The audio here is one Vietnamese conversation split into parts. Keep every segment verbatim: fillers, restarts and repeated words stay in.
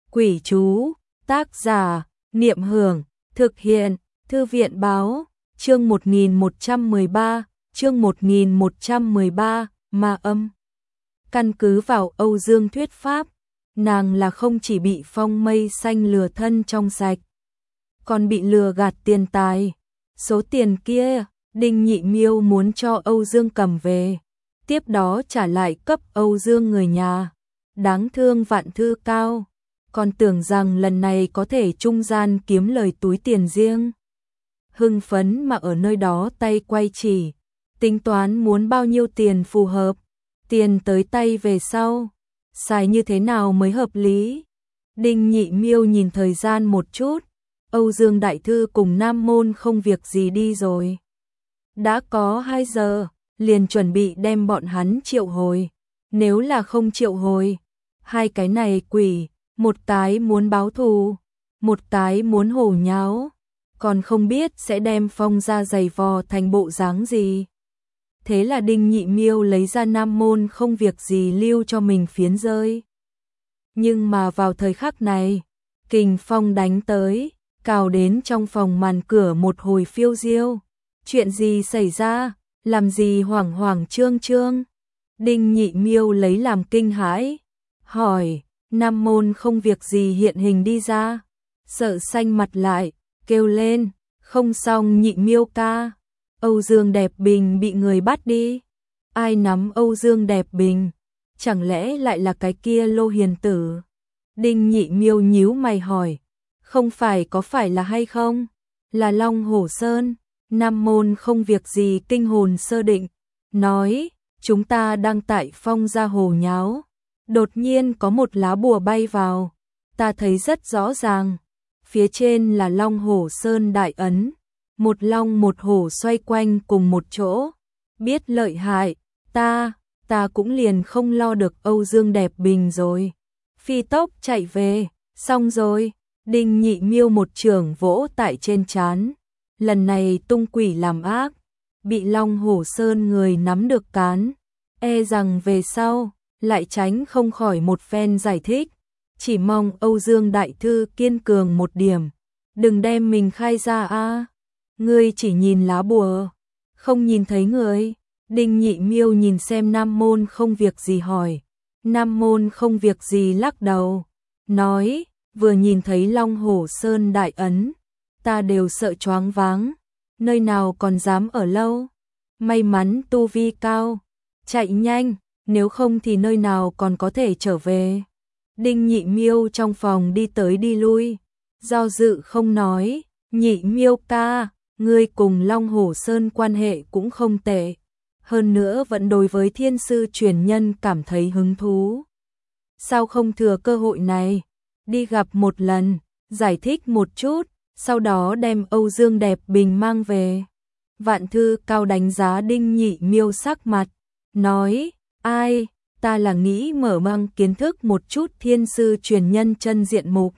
Quỷ chú, tác giả, Niệm Hưởng, thực hiện, Thư viện báo, chương một nghìn một trăm mười ba, chương một nghìn một trăm mười ba, ma âm. Căn cứ vào Âu Dương thuyết pháp, nàng là không chỉ bị Phong Mây Xanh lừa thân trong sạch, còn bị lừa gạt tiền tài. Số tiền kia, Đinh Nhị Miêu muốn cho Âu Dương cầm về, tiếp đó trả lại cấp Âu Dương người nhà. Đáng thương Vạn Thư Cao, còn tưởng rằng lần này có thể trung gian kiếm lời túi tiền riêng. Hưng phấn mà ở nơi đó tay quay chỉ, tính toán muốn bao nhiêu tiền phù hợp, tiền tới tay về sau, xài như thế nào mới hợp lý. Đinh Nhị Miêu nhìn thời gian một chút, Âu Dương Đại Thư cùng Nam Môn không việc gì đi rồi. Đã có hai giờ, liền chuẩn bị đem bọn hắn triệu hồi. Nếu là không triệu hồi, hai cái này quỷ, một cái muốn báo thù, một cái muốn hổ nháo, còn không biết sẽ đem Phong ra giày vò thành bộ dáng gì. Thế là Đinh Nhị Miêu lấy ra Nam Môn không việc gì lưu cho mình phiến rơi. Nhưng mà vào thời khắc này, kình phong đánh tới, cào đến trong phòng màn cửa một hồi phiêu diêu. Chuyện gì xảy ra, làm gì hoảng hoảng trương trương? Đinh Nhị Miêu lấy làm kinh hãi, hỏi, Nam Môn không việc gì hiện hình đi ra, sợ xanh mặt lại, kêu lên, không xong Nhị Miêu ca, Âu Dương Đẹp Bình bị người bắt đi. Ai nắm Âu Dương Đẹp Bình? Chẳng lẽ lại là cái kia Lô Hiền Tử? Đinh Nhị Miêu nhíu mày hỏi, không phải có phải là hay không? Là Long Hổ Sơn. Nam Môn không việc gì kinh hồn sơ định, nói, chúng ta đang tại Phong gia hồ nháo, đột nhiên có một lá bùa bay vào, ta thấy rất rõ ràng, phía trên là Long Hổ Sơn đại ấn, một long một hổ xoay quanh cùng một chỗ, biết lợi hại, ta, ta cũng liền không lo được Âu Dương Đẹp Bình rồi. Phi tốc chạy về, xong rồi, Đinh Nhị Miêu một chưởng vỗ tại trên trán. Lần này tung quỷ làm ác, bị Long Hổ Sơn người nắm được cán, e rằng về sau, lại tránh không khỏi một phen giải thích, chỉ mong Âu Dương Đại Thư kiên cường một điểm, đừng đem mình khai ra a. Ngươi chỉ nhìn lá bùa, không nhìn thấy người. Đinh Nhị Miêu nhìn xem Nam Môn không việc gì hỏi, Nam Môn không việc gì lắc đầu, nói, vừa nhìn thấy Long Hổ Sơn đại ấn, ta đều sợ choáng váng, nơi nào còn dám ở lâu. May mắn tu vi cao, chạy nhanh, nếu không thì nơi nào còn có thể trở về. Đinh Nhị Miêu trong phòng đi tới đi lui, do dự không nói, Nhị Miêu ca, ngươi cùng Long Hổ Sơn quan hệ cũng không tệ, hơn nữa vẫn đối với thiên sư truyền nhân cảm thấy hứng thú. Sao không thừa cơ hội này, đi gặp một lần, giải thích một chút, sau đó đem Âu Dương Đẹp Bình mang về. Vạn Thư Cao đánh giá Đinh Nhị Miêu sắc mặt, nói, ai, ta là nghĩ mở mang kiến thức một chút thiên sư truyền nhân chân diện mục.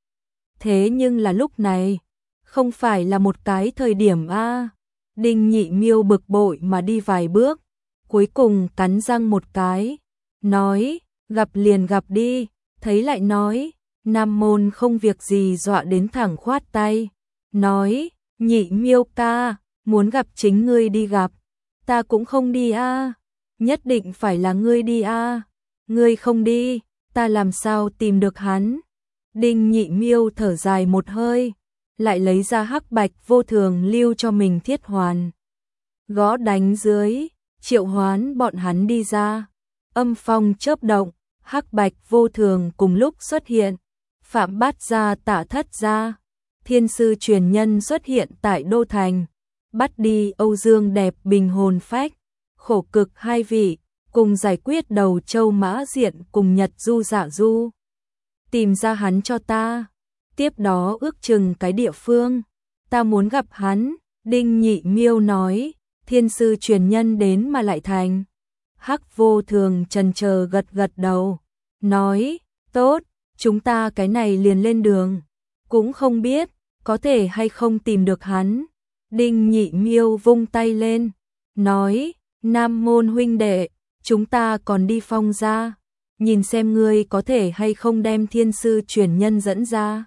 Thế nhưng là lúc này, không phải là một cái thời điểm a. À. Đinh Nhị Miêu bực bội mà đi vài bước, cuối cùng cắn răng một cái, nói, gặp liền gặp đi, thấy lại nói. Nam Môn không việc gì dọa đến thẳng khoát tay, nói, Nhị Miêu ca, muốn gặp chính ngươi đi gặp, ta cũng không đi a, à. Nhất định phải là ngươi đi a, à. Ngươi không đi, ta làm sao tìm được hắn. Đinh Nhị Miêu thở dài một hơi, lại lấy ra hắc bạch vô thường lưu cho mình thiết hoàn, gõ đánh dưới, triệu hoán bọn hắn đi ra. Âm phong chớp động, hắc bạch vô thường cùng lúc xuất hiện. Phạm Bát Gia Tả Thất Gia, thiên sư truyền nhân xuất hiện tại Đô Thành, bắt đi Âu Dương Đẹp Bình hồn phách, khổ cực hai vị, cùng giải quyết đầu châu Mã Diện cùng Nhật Du Dạ Du. Tìm ra hắn cho ta, tiếp đó ước chừng cái địa phương, ta muốn gặp hắn. Đinh Nhị Miêu nói, thiên sư truyền nhân đến mà lại thành. Hắc vô thường chần chờ gật gật đầu, nói, tốt. Chúng ta cái này liền lên đường, cũng không biết có thể hay không tìm được hắn. Đinh Nhị Miêu vung tay lên, nói, Nam Môn huynh đệ, chúng ta còn đi Phong gia, nhìn xem ngươi có thể hay không đem thiên sư truyền nhân dẫn ra.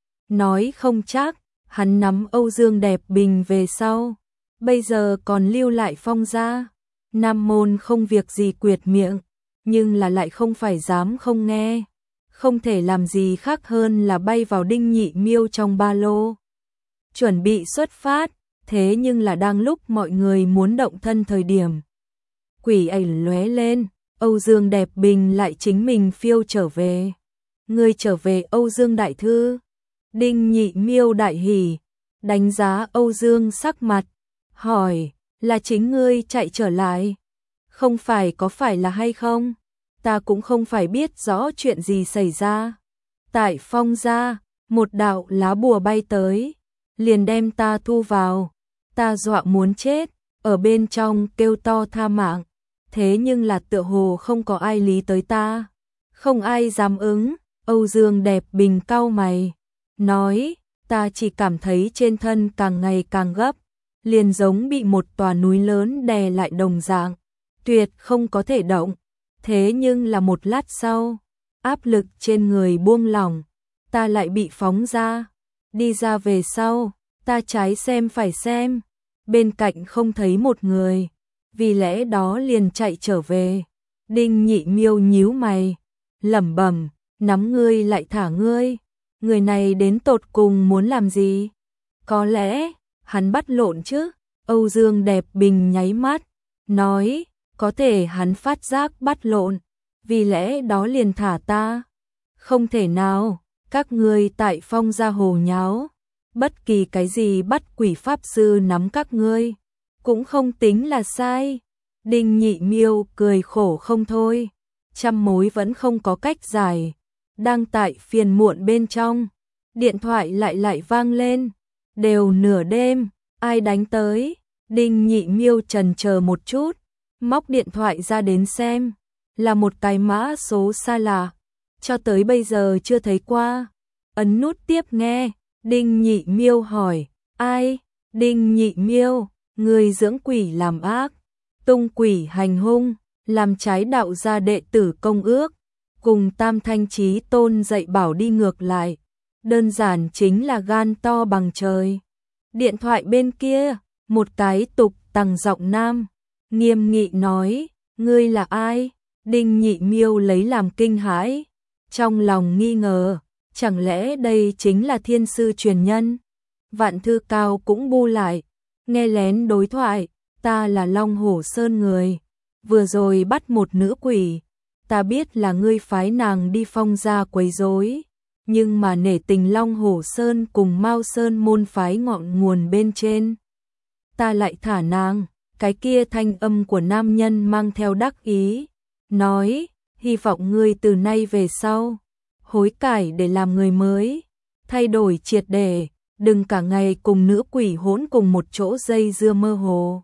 Nói không chắc, hắn nắm Âu Dương Đẹp Bình về sau, bây giờ còn lưu lại Phong gia. Nam môn không việc gì quyệt miệng, nhưng là lại không phải dám không nghe. Không thể làm gì khác hơn là bay vào Đinh Nhị Miêu trong ba lô. Chuẩn bị xuất phát, thế nhưng là đang lúc mọi người muốn động thân thời điểm. Quỷ ảnh lóe lên, Âu Dương Đẹp Bình lại chính mình phiêu trở về. Ngươi trở về Âu Dương đại thư. Đinh Nhị Miêu đại hỉ, đánh giá Âu Dương sắc mặt, hỏi, là chính ngươi chạy trở lại? Không phải có phải là hay không? Ta cũng không phải biết rõ chuyện gì xảy ra. Tại Phong gia, một đạo lá bùa bay tới, liền đem ta thu vào. Ta dọa muốn chết, ở bên trong kêu to tha mạng. Thế nhưng là tựa hồ không có ai lý tới ta. Không ai dám ứng. Âu Dương Đẹp Bình cau mày, nói, ta chỉ cảm thấy trên thân càng ngày càng gấp, liền giống bị một tòa núi lớn đè lại đồng dạng, tuyệt không có thể động. Thế nhưng là một lát sau, áp lực trên người buông lỏng, ta lại bị phóng ra. Đi ra về sau, ta trái xem phải xem, bên cạnh không thấy một người, vì lẽ đó liền chạy trở về. Đinh Nhị Miêu nhíu mày, lẩm bẩm, nắm ngươi lại thả ngươi, người này đến tột cùng muốn làm gì? Có lẽ, hắn bắt lộn chứ? Âu Dương Đẹp Bình nháy mắt, nói, có thể hắn phát giác bắt lộn, vì lẽ đó liền thả ta. Không thể nào, các ngươi tại Phong gia hồ nháo, bất kỳ cái gì bắt quỷ pháp sư nắm các ngươi, cũng không tính là sai. Đinh Nhị Miêu cười khổ không thôi, trăm mối vẫn không có cách giải. Đang tại phiền muộn bên trong, điện thoại lại lại vang lên, đều nửa đêm, ai đánh tới? Đinh Nhị Miêu chần chờ một chút, móc điện thoại ra đến xem, là một cái mã số xa lạ, cho tới bây giờ chưa thấy qua. Ấn nút tiếp nghe, Đinh Nhị Miêu hỏi, ai? Đinh Nhị Miêu, người dưỡng quỷ làm ác, tung quỷ hành hung, làm trái đạo gia đệ tử công ước, cùng Tam Thanh Chí Tôn dạy bảo đi ngược lại, đơn giản chính là gan to bằng trời. Điện thoại bên kia, một cái tục tằng giọng nam, nghiêm nghị nói, ngươi là ai? Đinh Nhị Miêu lấy làm kinh hãi, trong lòng nghi ngờ, chẳng lẽ đây chính là thiên sư truyền nhân? Vạn Thư Cao cũng bu lại, nghe lén đối thoại, ta là Long Hổ Sơn người, vừa rồi bắt một nữ quỷ, ta biết là ngươi phái nàng đi Phong gia quấy rối, nhưng mà nể tình Long Hổ Sơn cùng Mao Sơn môn phái ngọn nguồn bên trên, ta lại thả nàng. Cái kia thanh âm của nam nhân mang theo đắc ý, nói, hy vọng ngươi từ nay về sau, hối cải để làm người mới, thay đổi triệt để, đừng cả ngày cùng nữ quỷ hỗn cùng một chỗ dây dưa mơ hồ.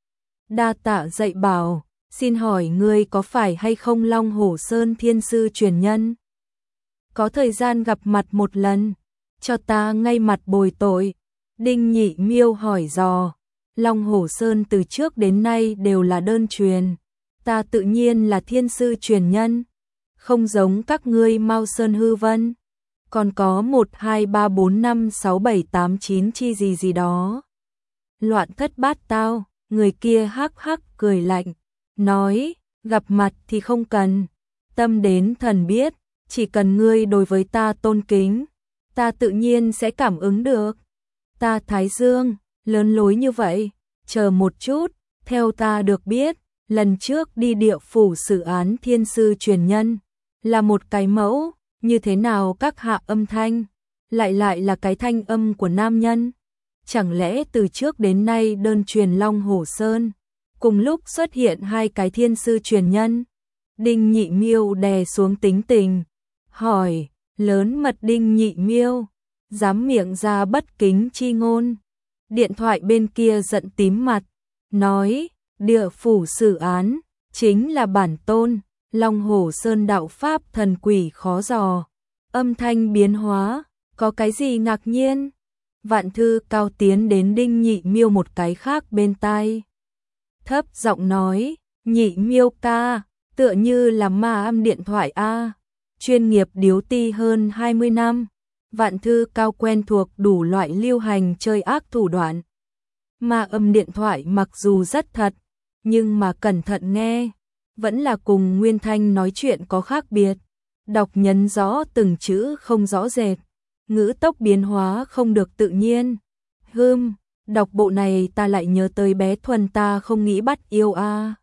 Đa tạ dạy bảo, xin hỏi ngươi có phải hay không Long Hổ Sơn thiên sư truyền nhân? Có thời gian gặp mặt một lần, cho ta ngay mặt bồi tội. Đinh Nhị Miêu hỏi dò. Long Hổ Sơn từ trước đến nay đều là đơn truyền, ta tự nhiên là thiên sư truyền nhân, không giống các ngươi Mao Sơn hư vân, còn có một hai ba bốn năm sáu bảy tám chín chi gì gì đó. Loạn thất bát tao, người kia hắc hắc cười lạnh, nói, gặp mặt thì không cần, tâm đến thần biết, chỉ cần ngươi đối với ta tôn kính, ta tự nhiên sẽ cảm ứng được. Ta Thái Dương, lớn lối như vậy, chờ một chút, theo ta được biết, lần trước đi địa phủ xử án thiên sư truyền nhân, là một cái mẫu, như thế nào các hạ âm thanh, lại lại là cái thanh âm của nam nhân. Chẳng lẽ từ trước đến nay đơn truyền Long Hổ Sơn, cùng lúc xuất hiện hai cái thiên sư truyền nhân? Đinh Nhị Miêu đè xuống tính tình, hỏi, lớn mật Đinh Nhị Miêu, dám miệng ra bất kính chi ngôn. Điện thoại bên kia giận tím mặt, nói, địa phủ xử án, chính là bản tôn, Long Hổ Sơn đạo pháp thần quỷ khó dò. Âm thanh biến hóa, có cái gì ngạc nhiên? Vạn Thư Cao tiến đến Đinh Nhị Miêu một cái khác bên tai, thấp giọng nói, Nhị Miêu ca, Tựa như là ma âm điện thoại a. Chuyên nghiệp điếu ti hơn hai mươi năm. Vạn Thư Cao quen thuộc đủ loại lưu hành chơi ác thủ đoạn. Ma âm điện thoại mặc dù rất thật, nhưng mà cẩn thận nghe, vẫn là cùng nguyên thanh nói chuyện có khác biệt. Đọc nhấn rõ từng chữ không rõ rệt, ngữ tốc biến hóa không được tự nhiên. Hưm, đọc bộ này ta lại nhớ tới bé Thuần ta không nghĩ bắt yêu a.